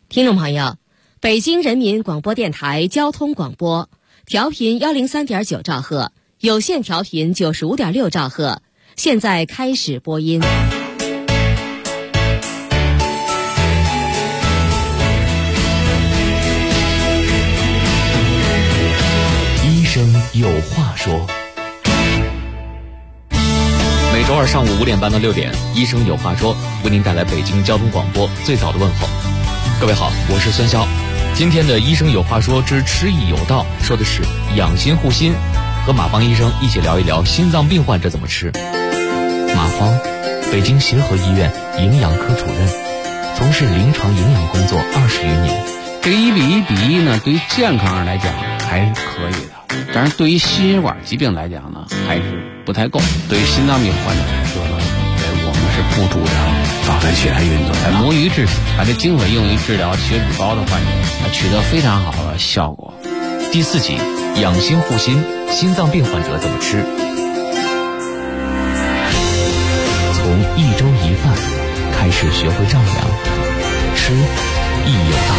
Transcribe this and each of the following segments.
听众朋友，北京人民广播电台交通广播，调频103.9兆赫，有线调频95.6兆赫，现在开始播音。 医生有话说。每周二上午5点半到6点，医生有话说，为您带来北京交通广播最早的问候。各位好，我是孙潇。今天的医生有话说之吃益有道，说的是养心护心，和马芳医生一起聊一聊心脏病患者怎么吃。马芳，北京协和医院营养科主任，从事临床营养工作20余年。 这个1比1比1呢，对于健康上来讲还是可以的，但是对于心血管疾病来讲呢，还是不太够。对于心脏病患者来说呢，我们是不主张早晨起来运动，摸鱼治死，把这精髓用于治疗血脂高的患者，取得非常好的效果。 第4集，养心护心，心脏病患者怎么吃？从1周1饭开始学会丈量，吃益有道。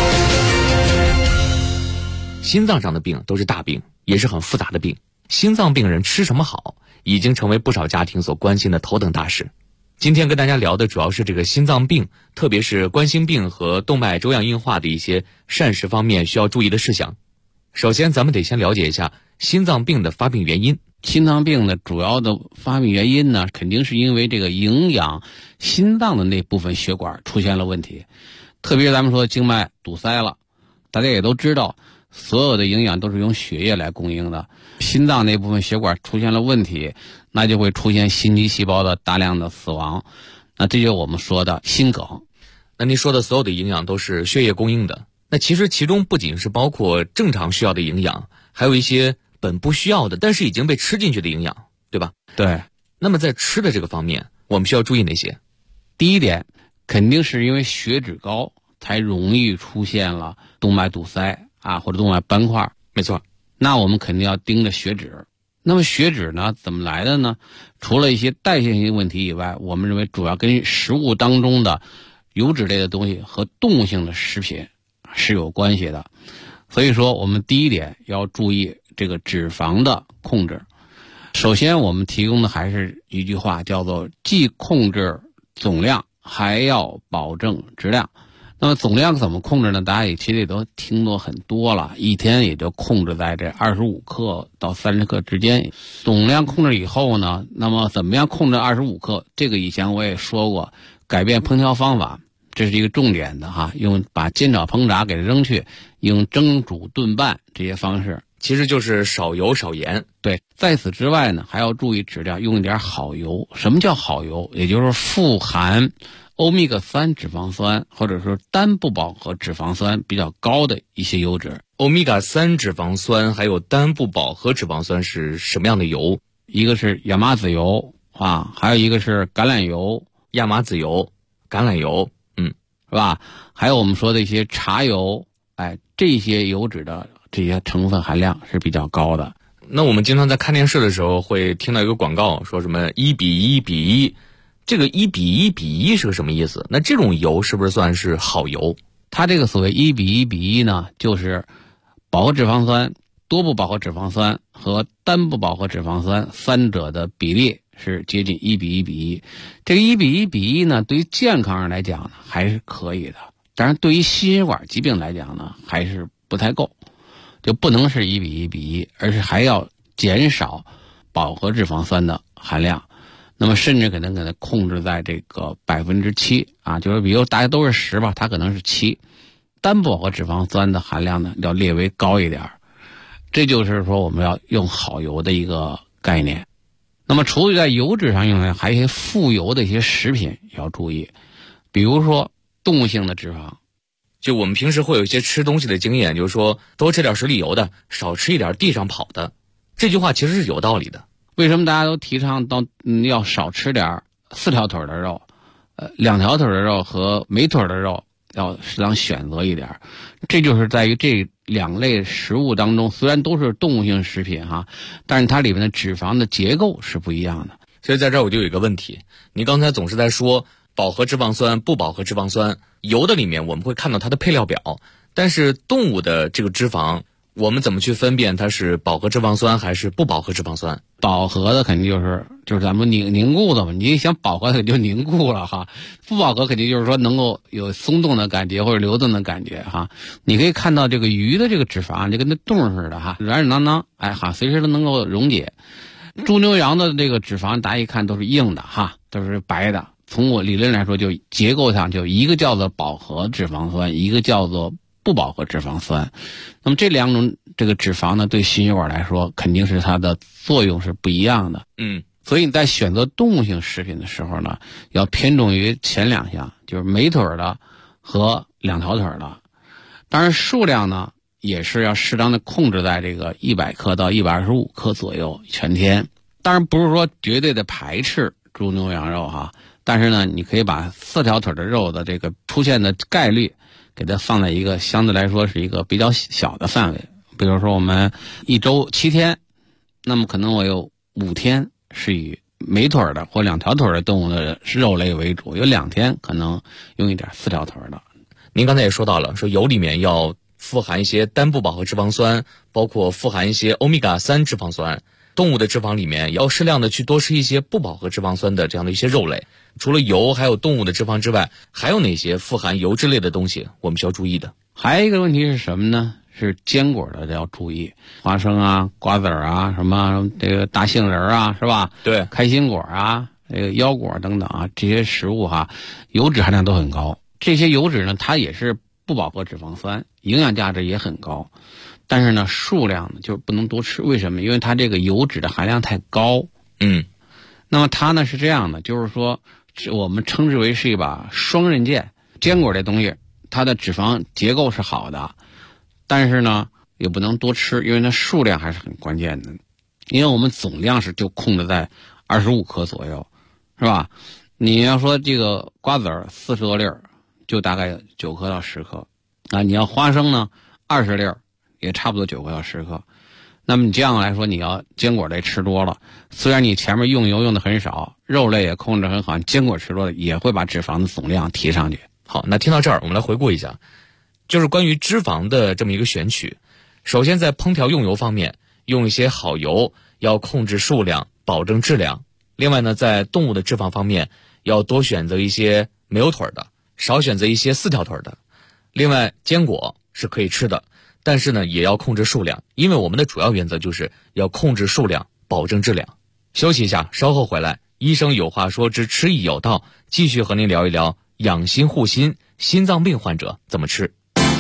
心脏上的病都是大病，也是很复杂的病。心脏病人吃什么好，已经成为不少家庭所关心的头等大事。今天跟大家聊的主要是这个心脏病，特别是冠心病和动脉粥样硬化的一些膳食方面需要注意的事项。首先咱们得先了解一下心脏病的发病原因。 心脏病的主要的发病原因呢，肯定是因为这个营养心脏的那部分血管出现了问题，特别是咱们说静脉堵塞了。大家也都知道，所有的营养都是用血液来供应的，心脏那部分血管出现了问题，那就会出现心肌细胞的大量的死亡，那这就是我们说的心梗。 那您说的所有的营养都是血液供应的，那其实其中不仅是包括正常需要的营养，还有一些本不需要的但是已经被吃进去的营养，对吧？ 对。 那么在吃的这个方面，我们需要注意哪些？ 第一点，肯定是因为血脂高才容易出现了动脉堵塞或者动脉斑块。 没错， 那我们肯定要盯着血脂。那么血脂呢，怎么来的呢？除了一些代谢性问题以外，我们认为主要跟食物当中的油脂类的东西和动物性的食品是有关系的。所以说我们第一点要注意这个脂肪的控制。首先我们提供的还是一句话，叫做既控制总量还要保证质量。那么总量怎么控制呢？大家其实也都听过很多了，一天也就控制在这25克到30克之间。总量控制以后呢，那么怎么样控制25克？这个以前我也说过，改变烹调方法，这是一个重点的用把煎炒烹炸给它扔去，用蒸煮炖拌这些方式， 其实就是少油少盐。 对，在此之外呢，还要注意质量，用一点好油。什么叫好油？也就是富含欧米伽3脂肪酸或者说单不饱和脂肪酸比较高的一些油脂。 欧米伽3脂肪酸还有单不饱和脂肪酸是什么样的油？ 一个是亚麻籽油还有一个是橄榄油。 亚麻籽油、橄榄油， 是吧？还有我们说的一些茶油，这些油脂的这些成分含量是比较高的。 那我们经常在看电视的时候会听到一个广告，说什么1比1比1，这个1比1比1是个什么意思？那这种油是不是算是好油？ 它这个所谓1比1比1呢，就是饱和脂肪酸、多不饱和脂肪酸和单不饱和脂肪酸三者的比例是接近1比1比1。这个1比1比1呢，对于健康上来讲呢还是可以的，当然对于心血管疾病来讲呢还是不太够，就不能是1比1比1，而是还要减少饱和脂肪酸的含量。那么甚至可能给它控制在这个7%就是比如大家都是10吧，它可能是7。单不饱和脂肪酸的含量呢要略微高一点，这就是说我们要用好油的一个概念。那么除了在油脂上用呢，还有一些富油的一些食品要注意，比如说动物性的脂肪。 就我们平时会有一些吃东西的经验，就是说多吃点水里游的，少吃一点地上跑的，这句话其实是有道理的。 为什么大家都提倡要少吃点4条腿的肉，2条腿的肉和没腿的肉要适当选择一点？这就是在于这2类食物当中，虽然都是动物性食品但是它里面的脂肪的结构是不一样的。 所以在这儿我就有一个问题，你刚才总是在说饱和脂肪酸、不饱和脂肪酸。油的里面我们会看到它的配料表，但是动物的这个脂肪，我们怎么去分辨它是饱和脂肪酸还是不饱和脂肪酸？ 饱和的肯定就是咱们凝固的嘛，你想饱和它就凝固了哈，不饱和肯定就是说能够有松动的感觉或者流动的感觉哈。你可以看到这个鱼的这个脂肪就跟那冻似的哈，软软囊囊，哎哈，随时都能够溶解。猪牛羊的这个脂肪大家一看都是硬的哈，都是白的。从我理论来说，就结构上就一个叫做饱和脂肪酸，一个叫做不饱和脂肪酸。那么这两种这个脂肪呢，对心血管来说肯定是它的作用是不一样的。所以你在选择动物性食品的时候呢，要偏重于前两项，就是美腿的和两条腿的。当然数量呢也是要适当的控制在这个100克到125克左右全天。当然不是说绝对的排斥猪牛羊肉哈，但是呢你可以把4条腿的肉的这个出现的概率给它放在一个相对来说是一个比较小的范围。比如说我们1周7天，那么可能我有5天是以美腿的或两条腿的动物的肉类为主，有2天可能用一点4条腿的。 您刚才也说到了，说油里面要富含一些单不饱和脂肪酸，包括富含一些欧米伽3脂肪酸。动物的脂肪里面要适量的去多吃一些不饱和脂肪酸的这样的一些肉类。除了油还有动物的脂肪之外，还有哪些富含油脂类的东西我们需要注意的？ 还有一个问题是什么呢？是坚果的要注意，花生啊、瓜子啊、什么这个大杏仁啊，是吧？ 对， 开心果啊、这个腰果等等啊，这些食物哈，油脂含量都很高。这些油脂呢，它也是不饱和脂肪酸，营养价值也很高。但是呢，数量呢就不能多吃。为什么？因为它这个油脂的含量太高。那么它呢是这样的，就是说我们称之为是一把双刃剑。坚果这东西，它的脂肪结构是好的，但是呢也不能多吃，因为它数量还是很关键的。因为我们总量就控制在25克左右，是吧？你要说这个瓜子40多粒就大概9克到10克啊，你要花生呢20粒也差不多9克到10克。那么你这样来说，你要坚果类吃多了，虽然你前面用油用的很少，肉类也控制很好，坚果吃多了也会把脂肪的总量提上去。 好，那听到这儿我们来回顾一下，就是关于脂肪的这么一个选取。首先在烹调用油方面，用一些好油，要控制数量，保证质量。另外呢，在动物的脂肪方面，要多选择一些没有腿的，少选择一些4条腿的。另外坚果是可以吃的，但是呢也要控制数量，因为我们的主要原则就是要控制数量，保证质量。休息一下，稍后回来，医生有话说之吃益有道，继续和您聊一聊养心护心，心脏病患者怎么吃。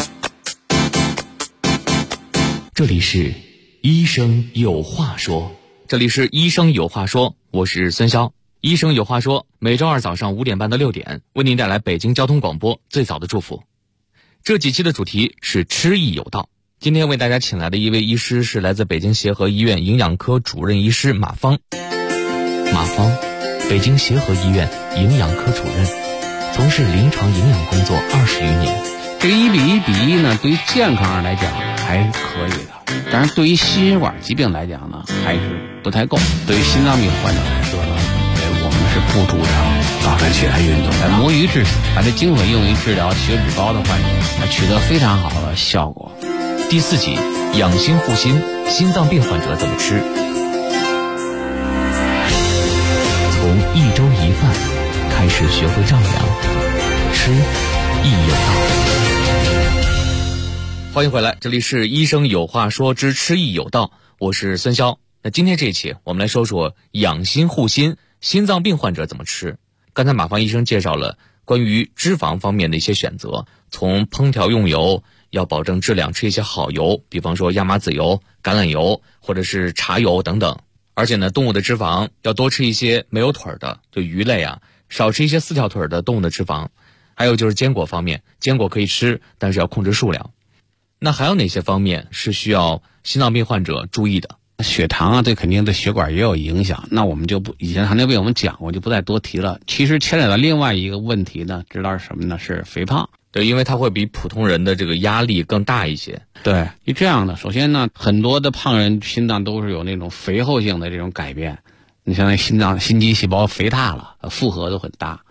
这里是医生有话说，这里是医生有话说，我是孙潇。医生有话说，每周二早上5点半到6点，为您带来北京交通广播最早的祝福。这几期的主题是吃益有道。今天为大家请来的一位医师是来自北京协和医院营养科主任医师马芳。马芳，北京协和医院营养科主任，从事临床营养工作20余年。 这个1比1比1呢，对于健康上来讲还是可以的，但是对于心血管疾病来讲呢，还是不太够。对于心脏病患者来说呢，我们是不主张早晨起来运动，摸鱼治死，把这精髓用于治疗血脂高的患者，它取得非常好的效果。 第4集，养心护心，心脏病患者怎么吃？从1周1饭开始学会丈量，吃益有道。欢迎回来，这里是医生有话说之吃益有道，我是孙潇。那今天这一期我们来说说养心护心，心脏病患者怎么吃。刚才马芳医生介绍了关于脂肪方面的一些选择，从烹调用油要保证质量，吃一些好油，比方说亚麻籽油、橄榄油或者是茶油等等。而且呢，动物的脂肪要多吃一些没有腿的，就鱼类啊，少吃一些4条腿的动物的脂肪。还有就是坚果方面，坚果可以吃，但是要控制数量。那还有哪些方面是需要心脏病患者注意的？ 血糖啊，这肯定对血管也有影响，那我们就不，以前糖尿病我们讲过，就不再多提了。其实牵扯到另外一个问题呢，知道是什么呢？是肥胖。 对，因为它会比普通人的这个压力更大一些。 对，是这样的。首先呢，很多的胖人心脏都是有那种肥厚性的这种改变，你像那心肌细胞肥大了，负荷都很大。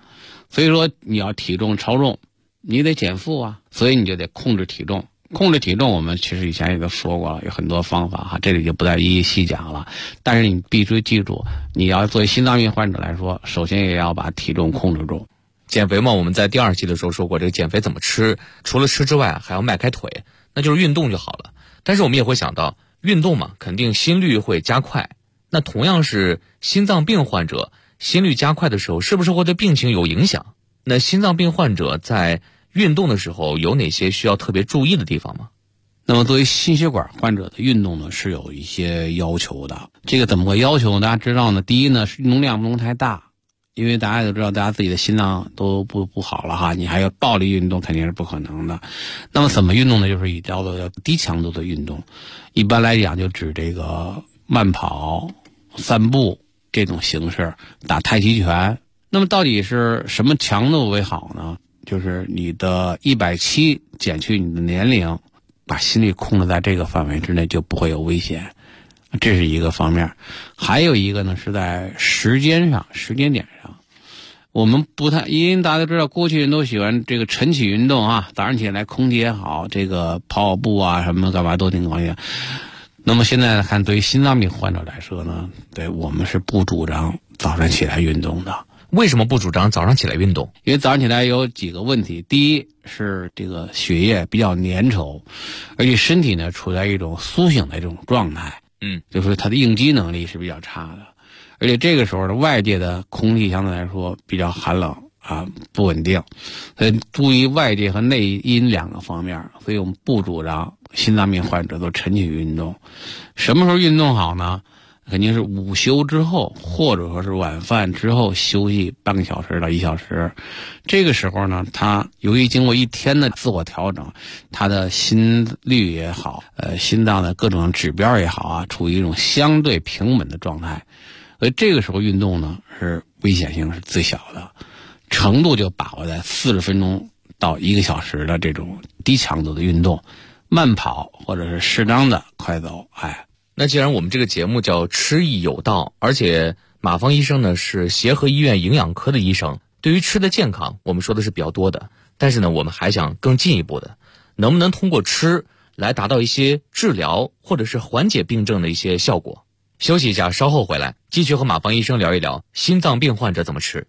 所以说你要体重超重，你得减负啊，所以你就得控制体重。控制体重我们其实以前也都说过了，有很多方法哈，这里就不再一一细讲了。但是你必须记住，你要作为心脏病患者来说，首先也要把体重控制住。 减肥嘛，我们在第2期的时候说过，这个减肥怎么吃，除了吃之外还要迈开腿，那就是运动就好了。但是我们也会想到，运动嘛，肯定心率会加快。那同样是心脏病患者，心率加快的时候，是不是会对病情有影响？那心脏病患者在运动的时候有哪些需要特别注意的地方吗？ 那么作为心血管患者的运动呢，是有一些要求的。这个怎么个要求呢？大家知道呢，第一呢，是运动量不能太大，因为大家都知道，大家自己的心脏都不好了哈，你还要暴力运动肯定是不可能的。那么怎么运动呢？就是以叫做低强度的运动，一般来讲就指这个慢跑、散步这种形式，打太极拳。那么到底是什么强度为好呢？就是你的170减去你的年龄，把心率控制在这个范围之内，就不会有危险。这是一个方面。还有一个呢，是在时间点上，我们不太，因为大家都知道，过去人都喜欢这个晨起运动啊，早上起来空气也好，这个跑步啊什么干嘛都挺高兴。那么现在看，对于心脏病患者来说呢，对我们是不主张早上起来运动的。 为什么不主张早上起来运动？ 因为早上起来有几个问题。第一是这个血液比较粘稠，而且身体呢处在一种苏醒的这种状态，就是说它的应激能力是比较差的，而且这个时候的外界的空气相对来说比较寒冷啊，不稳定，所以注意外界和内因2个方面，所以我们不主张心脏病患者做晨起运动。什么时候运动好呢？肯定是午休之后，或者说是晚饭之后休息半个小时到1小时。这个时候呢，他由于经过一天的自我调整，他的心率也好，心脏的各种指标也好啊，处于一种相对平稳的状态。所以这个时候运动呢，是危险性是最小的，程度就把握在40分钟到1个小时的这种低强度的运动，慢跑或者是适当的快走， 那既然我们这个节目叫吃益有道，而且马芳医生呢是协和医院营养科的医生，对于吃的健康我们说的是比较多的，但是呢我们还想更进一步的，能不能通过吃来达到一些治疗或者是缓解病症的一些效果？休息一下，稍后回来继续和马芳医生聊一聊心脏病患者怎么吃。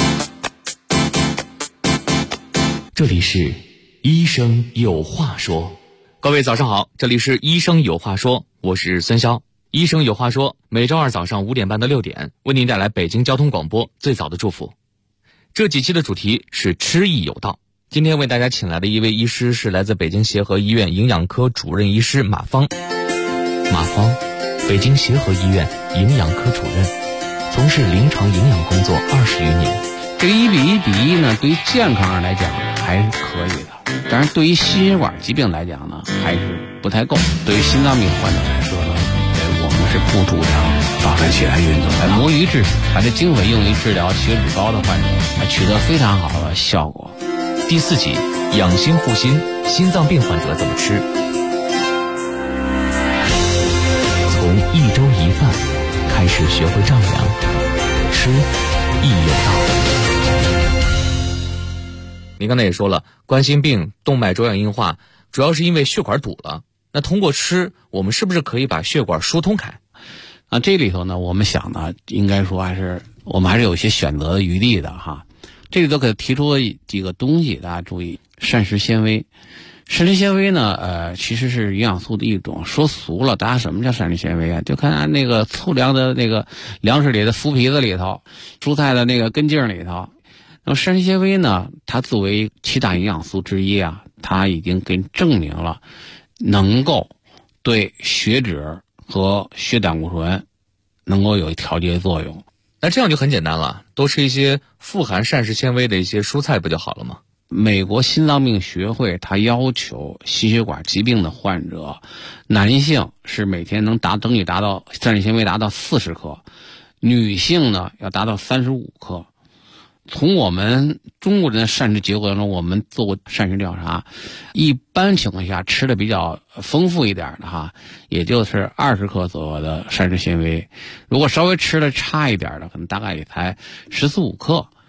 这里是医生有话说，各位早上好，这里是医生有话说，我是孙潇。医生有话说，每周2早上5点半到6点，为您带来北京交通广播最早的祝福。这几期的主题是吃益有道。今天为大家请来的一位医师是来自北京协和医院营养科主任医师马芳。马芳，北京协和医院营养科主任，从事临床营养工作20余年。 这个1比1呢，对于健康上来讲还是可以的，但是对于心血管疾病来讲呢，还是不太够。对于心脏病患者来说呢，我们是不主张早晨起来运动，摸鱼治水，把这经费用于治疗血脂高的患者，取得非常好的效果。 第4集，养心护心，心脏病患者怎么吃？从1周1饭开始学会丈量，吃益有道。您刚才也说了，冠心病、动脉粥样硬化主要是因为血管堵了，那通过吃我们是不是可以把血管疏通开？ 这里头呢，我们想呢，应该说我们还是有一些选择的余地的哈。这里头可以提出几个东西，大家注意。膳食纤维，膳食纤维呢，其实是营养素的一种。说俗了，大家什么叫膳食纤维啊？就看那个粗粮的那个粮食里的麸皮子里头，蔬菜的那个根茎里头。那么膳食纤维呢，它作为7大营养素之一啊，它已经给证明了能够对血脂和血胆固醇能够有调节作用。 那这样就很简单了，多吃一些富含膳食纤维的一些蔬菜不就好了吗？ 美国心脏病学会它要求心血管疾病的患者，男性是每天能争取达到膳食纤维达到40克，女性呢要达到35克。从我们中国人的膳食结构当中，我们做过膳食调查，一般情况下吃的比较丰富一点的哈，也就是20克左右的膳食纤维。如果稍微吃的差一点的，可能大概也才14、15克。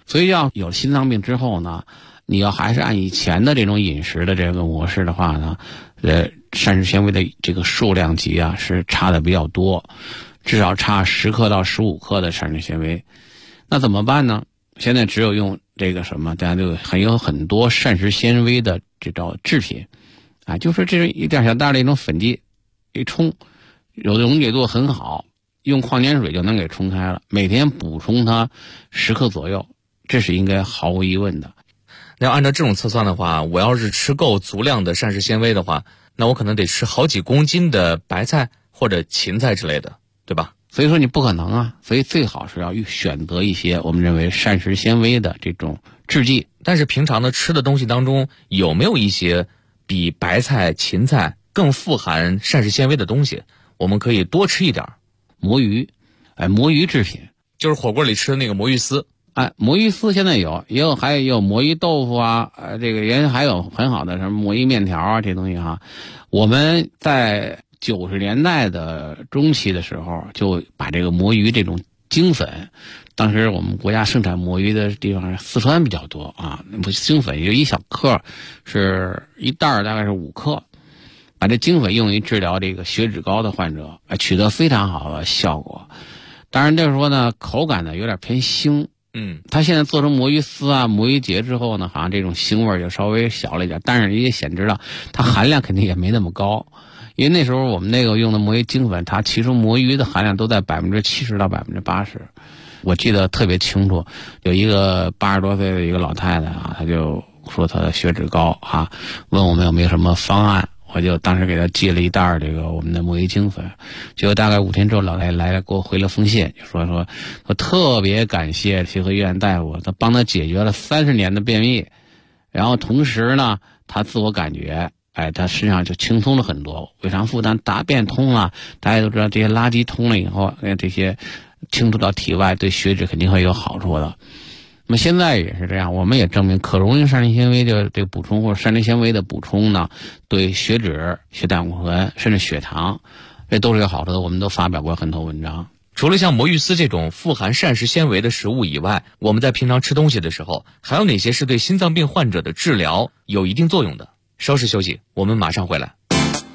所以要有心脏病之后呢，你要还是按以前的这种饮食的这个模式的话呢，膳食纤维的这个数量级啊是差的比较多，至少差10克到15克的膳食纤维。那怎么办呢？现在只有用这个什么，大家就有很多膳食纤维的这种制品啊，就是这一点小袋的一种粉剂，一冲，有的溶解度很好，用矿泉水就能给冲开了，每天补充它10克左右，这是应该毫无疑问的。 那要按照这种测算的话，我要是吃够足量的膳食纤维的话，那我可能得吃好几公斤的白菜或者芹菜之类的，对吧？ 所以说你不可能啊，所以最好是要选择一些我们认为膳食纤维的这种制剂。 但是平常的吃的东西当中，有没有一些比白菜、芹菜更富含膳食纤维的东西，我们可以多吃一点？ 魔芋，魔芋制品， 就是火锅里吃的那个魔芋丝。 魔芋丝现在还有魔芋豆腐啊，这个也还有很好的什么魔芋面条啊，这东西哈。我们在90年代的中期的时候，就把这个魔芋这种精粉，当时我们国家生产魔芋的地方四川比较多啊，精粉有一小克，是一袋大概是5克，把这精粉用于治疗这个血脂高的患者，取得非常好的效果。当然就是说呢，口感呢有点偏腥。它现在做成魔芋丝啊、魔芋结之后呢，好像这种腥味就稍微小了一点，但是你也显知道它含量肯定也没那么高，因为那时候我们那个用的魔芋精粉，它其实魔芋的含量都在70%到80%。我记得特别清楚，有一个80多岁的一个老太太啊，她就说她的血脂高啊，问我们有没有什么方案。我就当时给他寄了一袋这个我们的魔芋精粉，结果大概5天之后，老太太来给我回了封信，就说我特别感谢协和医院大夫，他帮他解决了30年的便秘，然后同时呢，他自我感觉，他身上就轻松了很多，胃肠负担大便通了，大家都知道这些垃圾通了以后，这些清除到体外，对血脂肯定会有好处的。那么现在也是这样，我们也证明可溶性膳食纤维的这个补充或者膳食纤维的补充呢，对血脂、血胆固醇甚至血糖，这都是有好处的。我们都发表过很多文章。 除了像魔芋丝这种富含膳食纤维的食物以外，我们在平常吃东西的时候，还有哪些是对心脏病患者的治疗有一定作用的？稍事休息，我们马上回来。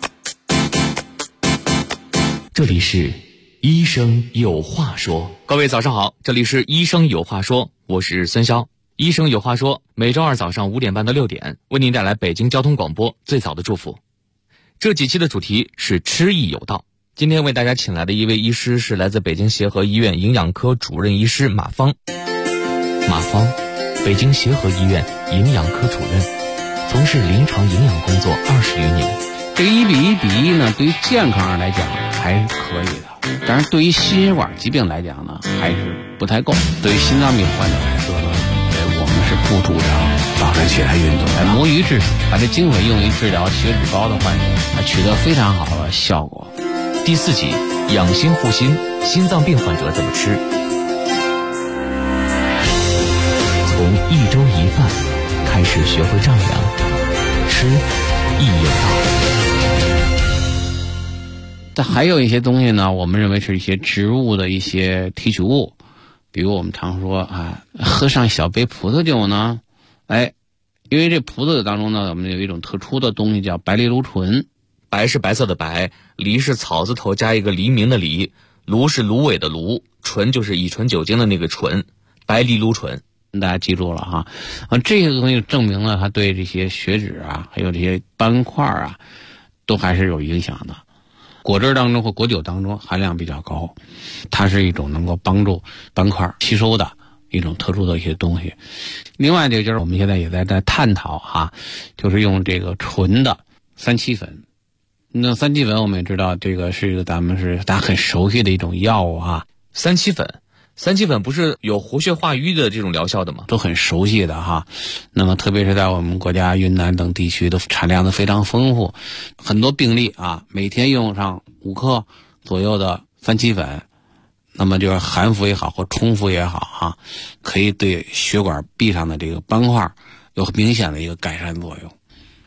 这里是医生有话说，各位早上好，这里是医生有话说，我是孙潇。医生有话说，每周二早上5点半到6点，为您带来北京交通广播最早的祝福。这几期的主题是吃益有道。今天为大家请来的一位医师是来自北京协和医院营养科主任医师马芳。马芳，北京协和医院营养科主任，从事临床营养工作20余年。 这个1比1比1呢，对于健康上来讲还是可以的，但是对于心血管疾病来讲呢，还是不太够。对于心脏病患者来说呢，我们是不主张早晨起来运动。魔芋制品，把这精粉用于治疗血脂高的患者，取得非常好的效果。 第4集，养心护心，心脏病患者怎么吃？从1周1饭开始学会丈量，吃益有道。 但还有一些东西呢，我们认为是一些植物的一些提取物，比如我们常说喝上小杯葡萄酒呢，因为这葡萄酒当中呢，我们有一种特殊的东西叫白藜芦醇。 白是白色的白，藜是草字头加一个黎明的黎，芦是芦苇的芦，醇就是乙醇酒精的那个醇，白藜芦醇。 大家记住了哈，这些东西证明了它对这些血脂啊，还有这些斑块啊，都还是有影响的。果汁当中或果酒当中含量比较高，它是一种能够帮助斑块吸收的一种特殊的一些东西。另外就是我们现在也在探讨就是用这个纯的三七粉。那三七粉我们也知道，这个是一个大家很熟悉的一种药物三七粉不是有活血化瘀的这种疗效的吗？ 都很熟悉的那么特别是在我们国家云南等地区的产量都非常丰富，很多病例每天用上5克左右的三七粉，那么就是含服也好或冲服也好可以对血管壁上的这个斑块有明显的一个改善作用。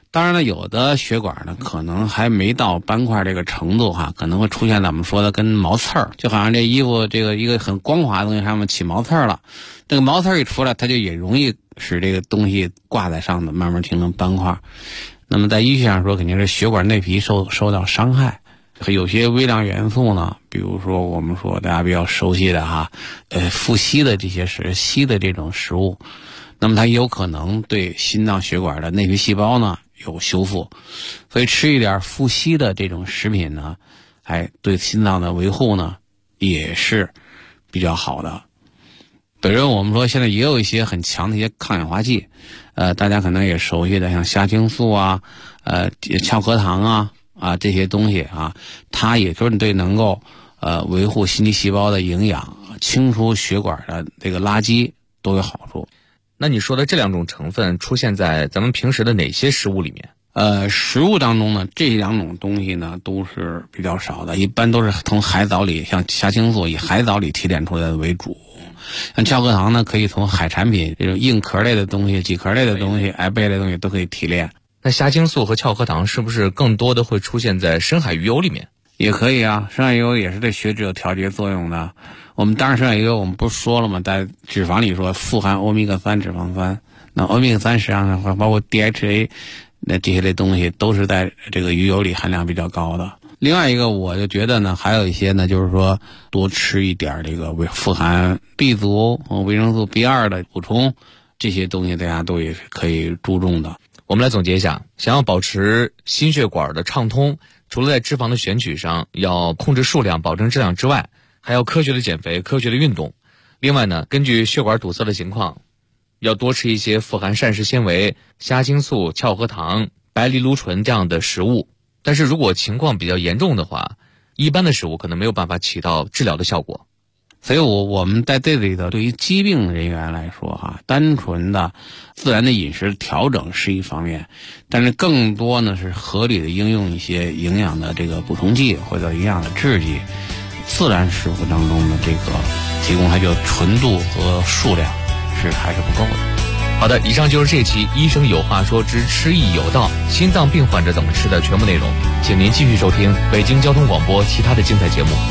当然了，有的血管呢可能还没到斑块这个程度哈，可能会出现咱们说的跟毛刺儿，就好像这衣服这个一个很光滑的东西上面起毛刺儿了，这个毛刺儿一出来，它就也容易使这个东西挂在上头，慢慢形成斑块。那么在医学上说，肯定是血管内皮受到伤害。有些微量元素呢，比如说我们说大家比较熟悉的哈，富硒的这些硒的这种食物，那么它也有可能对心脏血管的内皮细胞呢有修复，所以吃一点富硒的这种食品呢，对心脏的维护呢也是比较好的。比如我们说现在也有一些很强的一些抗氧化剂，大家可能也熟悉的像虾青素啊，壳壳糖啊这些东西啊，它也就是对能够维护心肌细胞的营养，清除血管的这个垃圾都有好处。 那你说的这两种成分出现在咱们平时的哪些食物里面？ 食物当中呢，这两种东西呢都是比较少的，一般都是从海藻里，像虾青素以海藻里提炼出来的为主。像壳壳糖呢，可以从海产品这种硬壳类的东西、几壳类的东西、贝类的东西都可以提炼。 那虾青素和壳壳糖是不是更多的会出现在深海鱼油里面？ 也可以啊，深海鱼油也是对血脂有调节作用的。我们当然深海鱼油我们不是说了吗，在脂肪里说富含欧米伽3脂肪酸，那欧米伽3实际上包括 DHA 那这些类东西都是在这个鱼油里含量比较高的。另外一个我就觉得呢，还有一些呢，就是说多吃一点这个富含 B 族和维生素 B2 的补充，这些东西大家都也是可以注重的。 我们来总结一下，想要保持心血管的畅通，除了在脂肪的选取上要控制数量保证质量之外，还要科学的减肥，科学的运动。另外呢，根据血管堵塞的情况，要多吃一些富含膳食纤维、虾青素、壳壳糖、白藜芦醇这样的食物。但是如果情况比较严重的话，一般的食物可能没有办法起到治疗的效果。 所以我们在这里头，对于疾病人员来说哈，单纯的自然的饮食调整是一方面，但是更多呢是合理的应用一些营养的这个补充剂或者营养的制剂，自然食物当中的这个提供它就纯度和数量还是不够的。 好的，以上就是这期医生有话说之吃益有道心脏病患者怎么吃的全部内容，请您继续收听北京交通广播其他的精彩节目。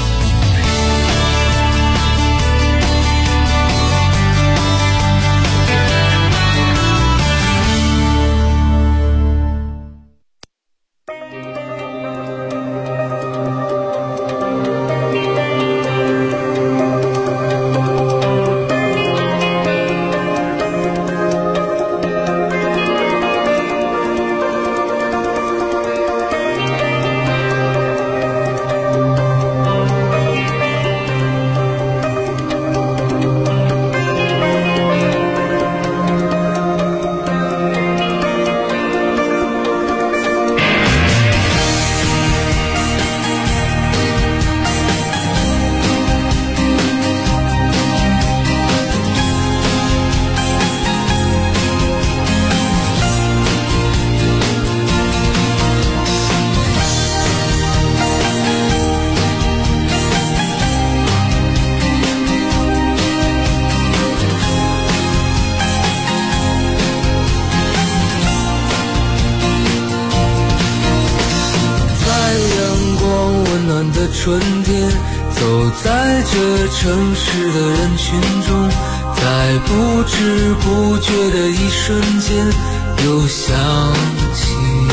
春天，走在这城市的人群中，在不知不觉的一瞬间，又想起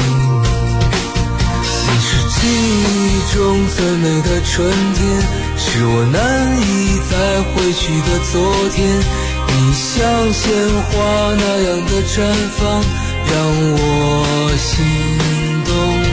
你是记忆中最美的春天，是我难以再回去的昨天。你像鲜花那样的绽放，让我心动。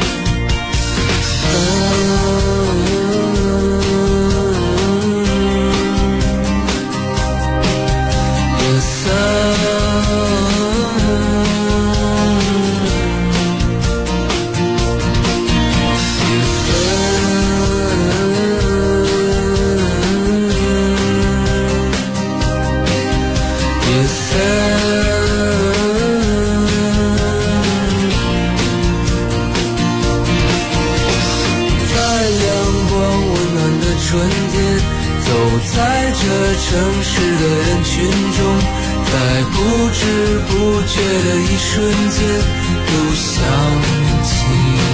城市的人群中，在不知不觉的一瞬间， 又想起。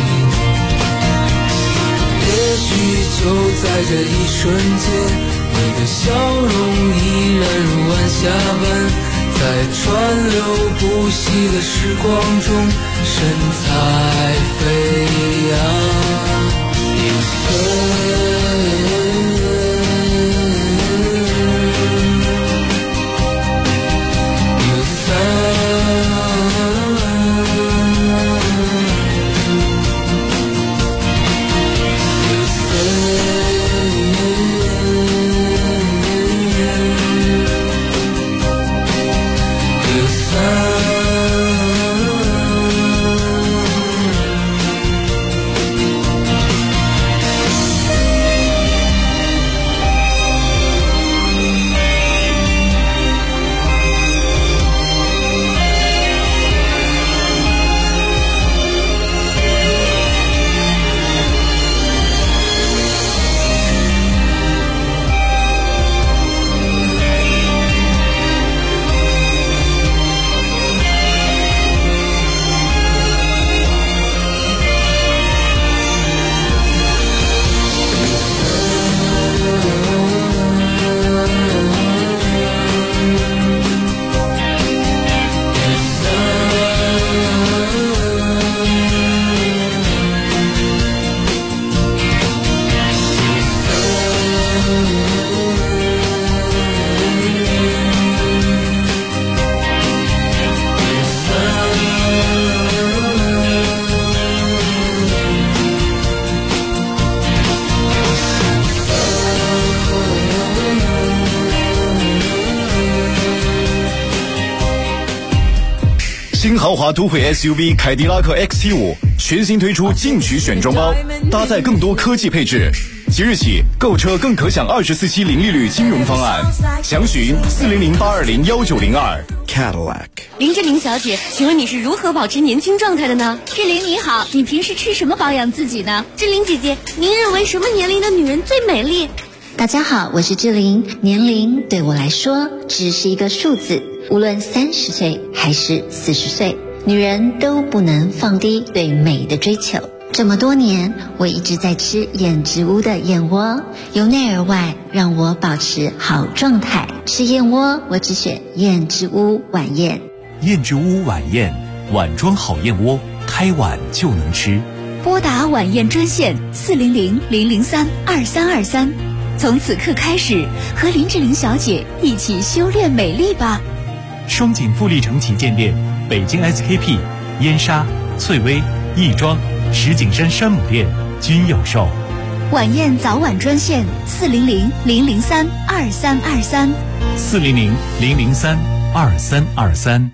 也许就在这一瞬间，你的笑容依然如晚霞般，在川流不息的时光中神采飞扬。 新豪华都会 SUV 凯迪拉克 XT5 全新推出进取选装包，搭载更多科技配置。即日起购车更可享24期零利率金融方案，详询400-820-1902。 Cadillac。 林志玲小姐，请问你是如何保持年轻状态的呢？ 志玲你好，你平时吃什么保养自己呢？ 志玲姐姐，您认为什么年龄的女人最美丽？ 大家好，我是志玲。年龄对我来说只是一个数字，无论30岁还是40岁，女人都不能放低对美的追求。这么多年，我一直在吃燕之屋的燕窝，由内而外让我保持好状态。吃燕窝，我只选燕之屋晚宴。 燕之屋晚宴，碗装好燕窝，开碗就能吃。 拨打晚宴专线400-003-2323，从此刻开始，和林志玲小姐一起修炼美丽吧。 双井富力城旗舰店、北京 SKP、燕莎、翠微、亦庄、石景山山姆店均有售。 晚宴早晚专线400-003-2323 400-003-2323。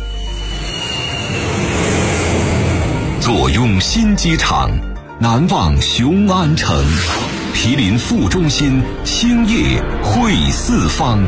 坐拥新机场，难忘雄安城，毗邻副中心，兴业汇四方。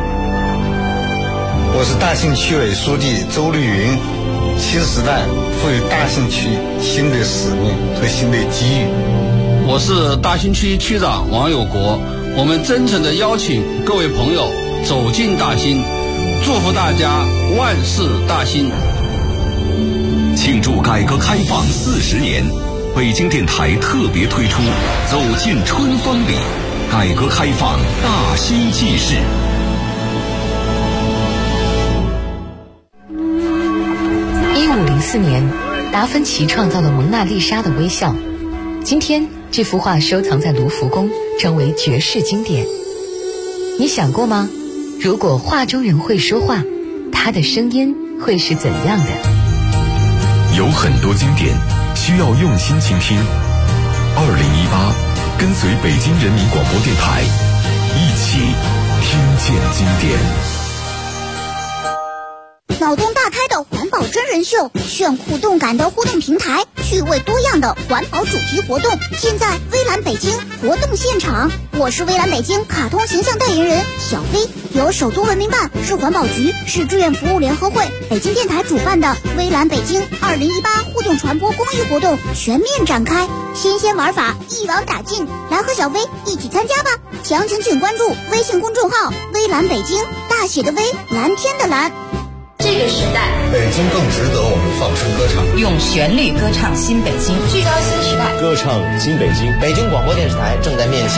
我是大兴区委书记周绿云。新时代赋予大兴区新的使命和新的机遇。 我是大兴区区长王有国，我们真诚地邀请各位朋友走进大兴，祝福大家万事大兴。 庆祝改革开放40年，北京电台特别推出走进春风里，改革开放大兴纪事。 1504年，达芬奇创造了蒙娜丽莎的微笑。今天，这幅画收藏在卢浮宫，成为绝世经典。你想过吗？如果画中人会说话，他的声音会是怎样的？ 有很多经典需要用心倾听。2018，跟随北京人民广播电台，一起听见经典。 脑洞大开的环保真人秀，炫酷动感的互动平台，趣味多样的环保主题活动，尽在微蓝北京活动现场。我是微蓝北京卡通形象代言人小飞，由首都文明办、市环保局、市志愿服务联合会、北京电台主办的微蓝北京2018互动传播公益活动全面展开，新鲜玩法一网打尽，来和小飞一起参加吧！详情请关注微信公众号微蓝北京，大写的微，蓝天的蓝。 志这个时代， 北京更值得我们放声歌唱， 用旋律歌唱新北京，聚焦新时代， 歌唱新北京。 北京广播电视台正在面向